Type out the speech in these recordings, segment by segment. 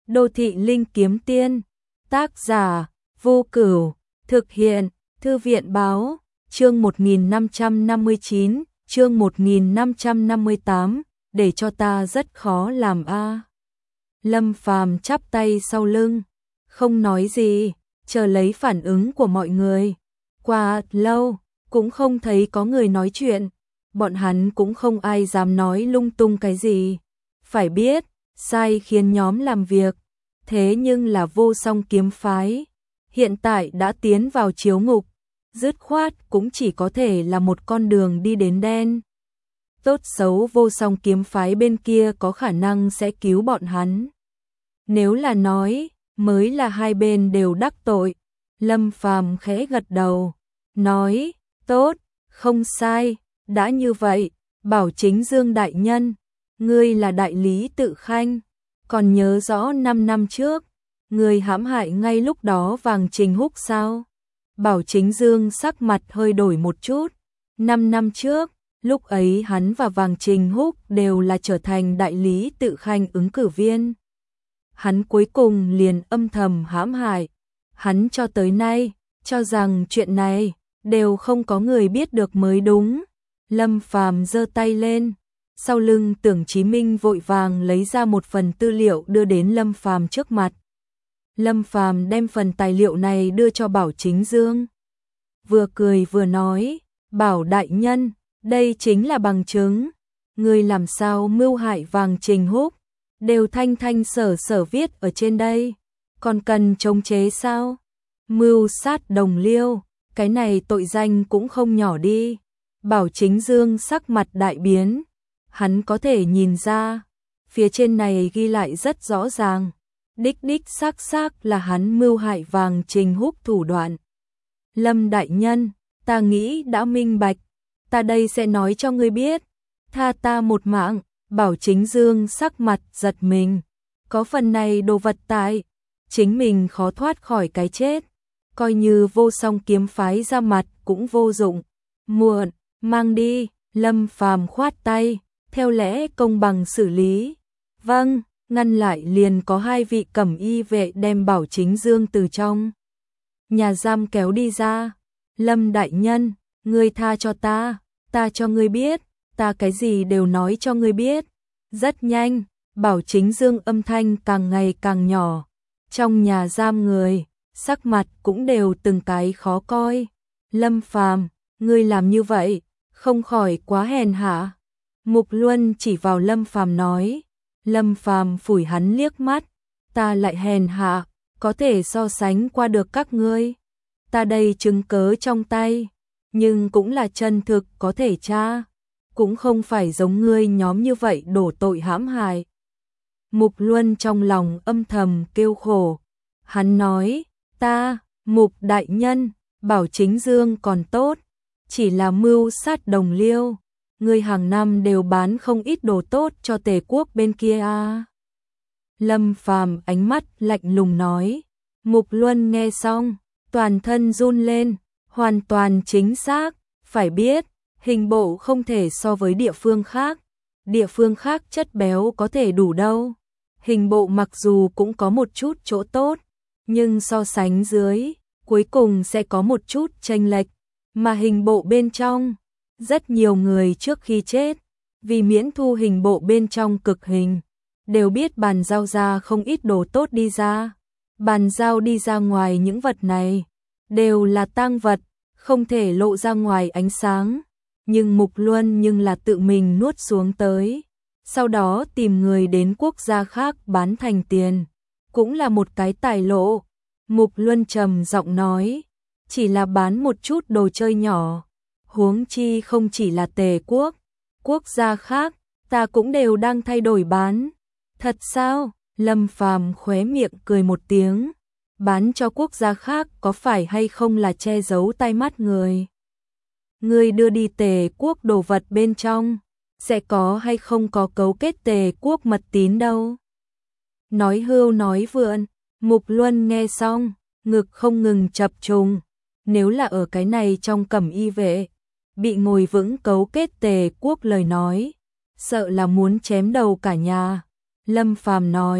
Đô thị linh kiếm tiên. Tác giả Vô Cửu. Thực hiện Thư viện báo. Chương 1559, chương 1558, để cho ta rất khó làm a. Lâm Phàm chắp tay sau lưng, không nói gì, chờ lấy phản ứng của mọi người. Qua lâu, cũng không thấy có người nói chuyện, bọn hắn cũng không ai dám nói lung tung cái gì. Phải biết, sai khiến nhóm làm việc, thế nhưng là Vô Song kiếm phái, hiện tại đã tiến vào chiếu ngục, dứt khoát cũng chỉ có thể là một con đường đi đến đen. Tốt xấu Vô Song kiếm phái bên kia có khả năng sẽ cứu bọn hắn. Nếu là nói, mới là hai bên đều đắc tội. Lâm Phàm khẽ gật đầu, nói, tốt, không sai, đã như vậy, Bảo Chính Dương đại nhân, ngươi là đại lý Tự Khanh, còn nhớ rõ 5 năm trước, ngươi hãm hại ngay lúc đó Vàng Trình Húc sao? Bảo Chính Dương sắc mặt hơi đổi một chút, 5 năm trước, lúc ấy hắn và Vàng Trình Húc đều là trở thành đại lý Tự Khanh ứng cử viên. Hắn cuối cùng liền âm thầm hãm hại. Hắn cho tới nay, cho rằng chuyện này, đều không có người biết được mới đúng. Lâm Phàm giơ tay lên, sau lưng Tưởng Chí Minh vội vàng lấy ra một phần tư liệu đưa đến Lâm Phàm trước mặt. Lâm Phàm đem phần tài liệu này đưa cho Bảo Chính Dương. Vừa cười vừa nói, Bảo đại nhân, đây chính là bằng chứng. Người làm sao mưu hại Vàng Trình Húc, đều thanh thanh sở sở viết ở trên đây. Còn cần chống chế sao? Mưu sát đồng liêu, cái này tội danh cũng không nhỏ đi. Bảo Chính Dương sắc mặt đại biến. Hắn có thể nhìn ra, phía trên này ghi lại rất rõ ràng. Đích đích xác xác là hắn mưu hại Vàng Trình Húc thủ đoạn. Lâm đại nhân, ta nghĩ đã minh bạch. Ta đây sẽ nói cho ngươi biết. Tha ta một mạng. Bảo Chính Dương sắc mặt giật mình. Có phần này đồ vật tại, chính mình khó thoát khỏi cái chết. Coi như Vô Song kiếm phái ra mặt cũng vô dụng. Muộn, mang đi. Lâm Phàm khoát tay, theo lẽ công bằng xử lý. Vâng, ngăn lại liền có hai vị cẩm y vệ đem Bảo Chính Dương từ trong nhà giam kéo đi ra. Lâm đại nhân, ngươi tha cho ta cho ngươi biết, ta cái gì đều nói cho ngươi biết. Rất nhanh, Bảo Chính Dương âm thanh càng ngày càng nhỏ. Trong nhà giam người, sắc mặt cũng đều từng cái khó coi. Lâm Phàm, ngươi làm như vậy, không khỏi quá hèn hạ. Mục Luân chỉ vào Lâm Phàm nói. Lâm Phàm phủi hắn liếc mắt, ta lại hèn hạ, có thể so sánh qua được các ngươi. Ta đây chứng cớ trong tay, nhưng cũng là chân thực có thể tra, cũng không phải giống ngươi nhóm như vậy đổ tội hãm hại. Mục Luân trong lòng âm thầm kêu khổ. Hắn nói, Mục đại nhân, Bảo Chính Dương còn tốt, chỉ là mưu sát đồng liêu. Ngươi hàng năm đều bán không ít đồ tốt cho Tề quốc bên kia à. Lâm Phàm ánh mắt lạnh lùng nói. Mục Luân nghe xong, toàn thân run lên, hoàn toàn chính xác, phải biết, hình bộ không thể so với địa phương khác chất béo có thể đủ đâu. Hình bộ mặc dù cũng có một chút chỗ tốt, nhưng so sánh dưới, cuối cùng sẽ có một chút chênh lệch, mà hình bộ bên trong, rất nhiều người trước khi chết, vì miễn thu hình bộ bên trong cực hình, đều biết bàn giao ra không ít đồ tốt đi ra. Bàn giao đi ra ngoài những vật này, đều là tang vật, không thể lộ ra ngoài ánh sáng. Nhưng Mục Luân nhưng là tự mình nuốt xuống tới, sau đó tìm người đến quốc gia khác bán thành tiền, cũng là một cái tài lộ. Mục Luân trầm giọng nói, chỉ là bán một chút đồ chơi nhỏ, huống chi không chỉ là Tề quốc, quốc gia khác, ta cũng đều đang thay đổi bán. Thật sao? Lâm Phàm khóe miệng cười một tiếng, bán cho quốc gia khác có phải hay không là che giấu tai mắt người? Ngươi đưa đi Tề quốc đồ vật bên trong, sẽ có hay không có cấu kết Tề quốc mật tín đâu? Nói hưu nói vượn, Mục Luân nghe xong, ngực không ngừng chập trùng. Nếu là ở cái này trong cẩm y vệ, bị ngồi vững cấu kết Tề quốc lời nói, sợ là muốn chém đầu cả nhà. Lâm Phàm nói,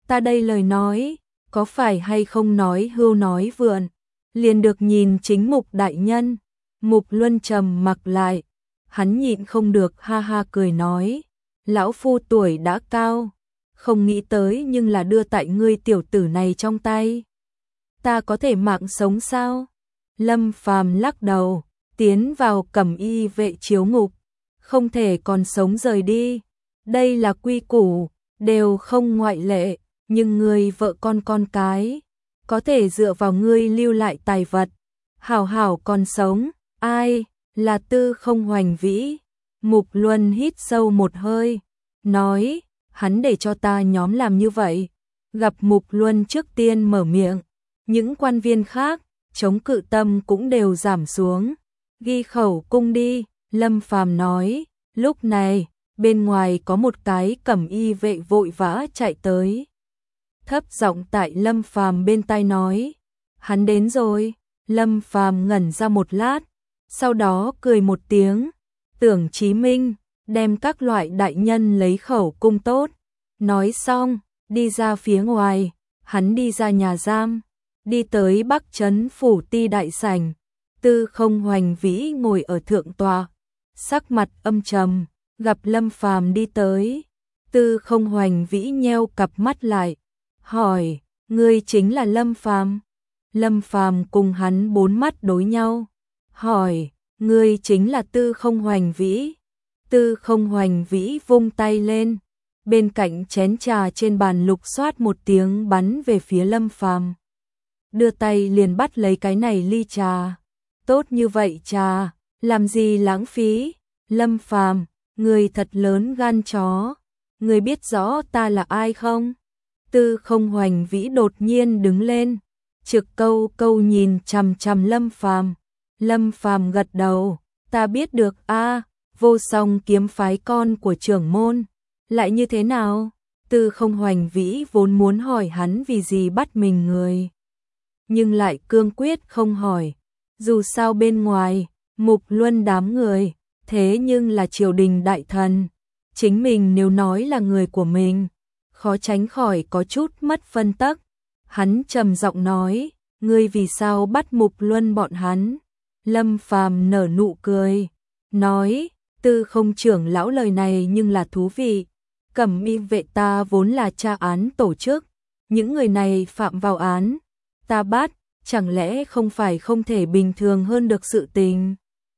Ta đây lời nói, có phải hay không nói hưu nói vượn, liền được nhìn chính Mục đại nhân. Mục Luân trầm mặc lại, hắn nhịn không được ha ha cười nói, lão phu tuổi đã cao, không nghĩ tới nhưng là đưa tại ngươi tiểu tử này trong tay. Ta có thể mạng sống sao? Lâm Phàm lắc đầu, tiến vào cẩm y vệ chiếu ngục, không thể còn sống rời đi. Đây là quy củ, đều không ngoại lệ, nhưng ngươi vợ con cái, có thể dựa vào ngươi lưu lại tài vật, hảo hảo còn sống. Ai, là Tư Không Hoành Vĩ? Mục Luân hít sâu một hơi, nói, hắn để cho ta nhóm làm như vậy. Gặp Mục Luân trước tiên mở miệng, những quan viên khác, chống cự tâm cũng đều giảm xuống. Ghi khẩu cung đi, Lâm Phàm nói, lúc này, bên ngoài có một cái cẩm y vệ vội vã chạy tới. Thấp giọng tại Lâm Phàm bên tai nói, hắn đến rồi. Lâm Phàm ngẩn ra một lát, sau đó cười một tiếng, Tưởng Chí Minh, đem các loại đại nhân lấy khẩu cung tốt. Nói xong, đi ra phía ngoài, hắn đi ra nhà giam, đi tới Bắc Trấn phủ ti đại sảnh. Tư Không Hoành Vĩ ngồi ở thượng tọa, sắc mặt âm trầm, gặp Lâm Phàm đi tới. Tư Không Hoành Vĩ nheo cặp mắt lại, hỏi, ngươi chính là Lâm Phàm? Lâm Phàm cùng hắn bốn mắt đối nhau, hỏi, ngươi chính là Tư Không Hoành Vĩ? Tư Không Hoành Vĩ vung tay lên, bên cạnh chén trà trên bàn lục xoát một tiếng bắn về phía Lâm Phàm. Đưa tay liền bắt lấy cái này ly trà. Tốt như vậy trà, làm gì lãng phí? Lâm Phàm, người thật lớn gan chó, người biết rõ ta là ai không? Tư Không Hoành Vĩ đột nhiên đứng lên, trực câu câu nhìn chằm chằm Lâm Phàm. Lâm Phàm gật đầu, ta biết được a, Vô Song kiếm phái con của trưởng môn, lại như thế nào? Tư Không Hoành Vĩ vốn muốn hỏi hắn vì gì bắt mình người, nhưng lại cương quyết không hỏi. Dù sao bên ngoài, Mục Luân đám người, thế nhưng là triều đình đại thần, chính mình nếu nói là người của mình, khó tránh khỏi có chút mất phân tắc. Hắn trầm giọng nói, ngươi vì sao bắt Mục Luân bọn hắn? Lâm Phàm nở nụ cười, nói, Tư Không trưởng lão lời này nhưng là thú vị. Cẩm y vệ ta vốn là tra án tổ chức, những người này phạm vào án, ta bắt, chẳng lẽ không phải không thể bình thường hơn được sự tình?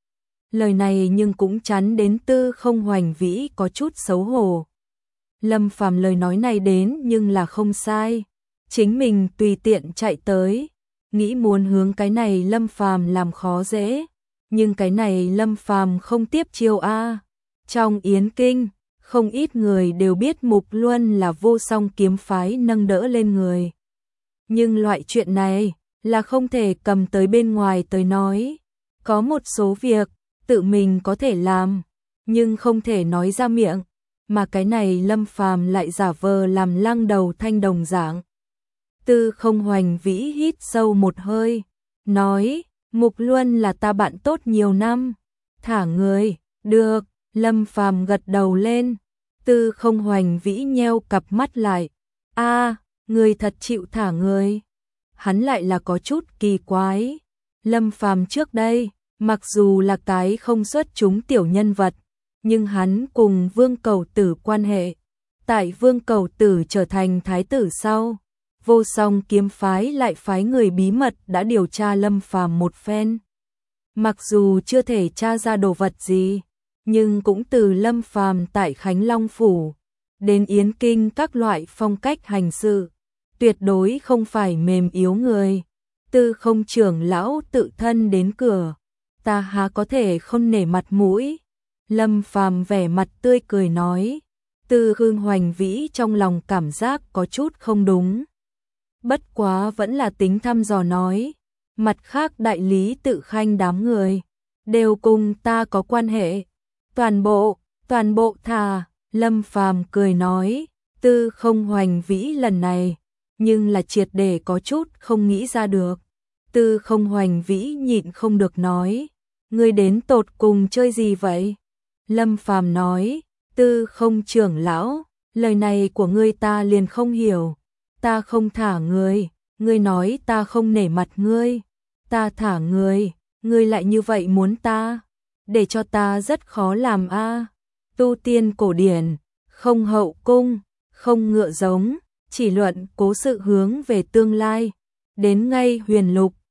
Lời này nhưng cũng chắn đến Tư Không Hoành Vĩ có chút xấu hổ. Lâm Phàm lời nói này đến nhưng là không sai, chính mình tùy tiện chạy tới, nghĩ muốn hướng cái này Lâm Phàm làm khó dễ, nhưng cái này Lâm Phàm không tiếp chiêu a. Trong Yến Kinh, không ít người đều biết Mục Luân là Vô Song kiếm phái nâng đỡ lên người. Nhưng loại chuyện này là không thể cầm tới bên ngoài tới nói. Có một số việc tự mình có thể làm, nhưng không thể nói ra miệng, mà cái này Lâm Phàm lại giả vờ làm lăng đầu thanh đồng dạng. Tư Không Hoành Vĩ hít sâu một hơi, nói, Mục Luân là ta bạn tốt nhiều năm, thả người. Được. Lâm Phàm gật đầu lên. Tư Không Hoành Vĩ nheo cặp mắt lại, a, người thật chịu thả người. Hắn lại là có chút kỳ quái. Lâm Phàm trước đây, mặc dù là cái không xuất chúng tiểu nhân vật, nhưng hắn cùng Vương Cầu Tử quan hệ. Tại Vương Cầu Tử trở thành thái tử sau, Vô Song kiếm phái lại phái người bí mật đã điều tra Lâm Phàm một phen. Mặc dù chưa thể tra ra đồ vật gì, nhưng cũng từ Lâm Phàm tại Khánh Long phủ đến Yến Kinh các loại phong cách hành sự, tuyệt đối không phải mềm yếu người. Tư Không trưởng lão tự thân đến cửa, ta há có thể không nể mặt mũi? Lâm Phàm vẻ mặt tươi cười nói. Tư Không Hoành Vĩ trong lòng cảm giác có chút không đúng, bất quá vẫn là tính thăm dò nói, mặt khác đại lý Tự Khanh đám người đều cùng ta có quan hệ. Toàn bộ thà. Lâm Phàm cười nói. Tư Không Hoành Vĩ lần này nhưng là triệt để có chút không nghĩ ra được. Tư Không Hoành Vĩ nhịn không được nói, ngươi đến tột cùng chơi gì vậy? Lâm Phàm nói, Tư Không trưởng lão, lời này của ngươi ta liền không hiểu. ta không thả người, ngươi nói ta không nể mặt ngươi, ta thả người, ngươi lại như vậy muốn ta, để cho ta rất khó làm a. Tu tiên cổ điển, không hậu cung, không ngựa giống, chỉ luận cố sự hướng về tương lai. Đến ngay huyền lục,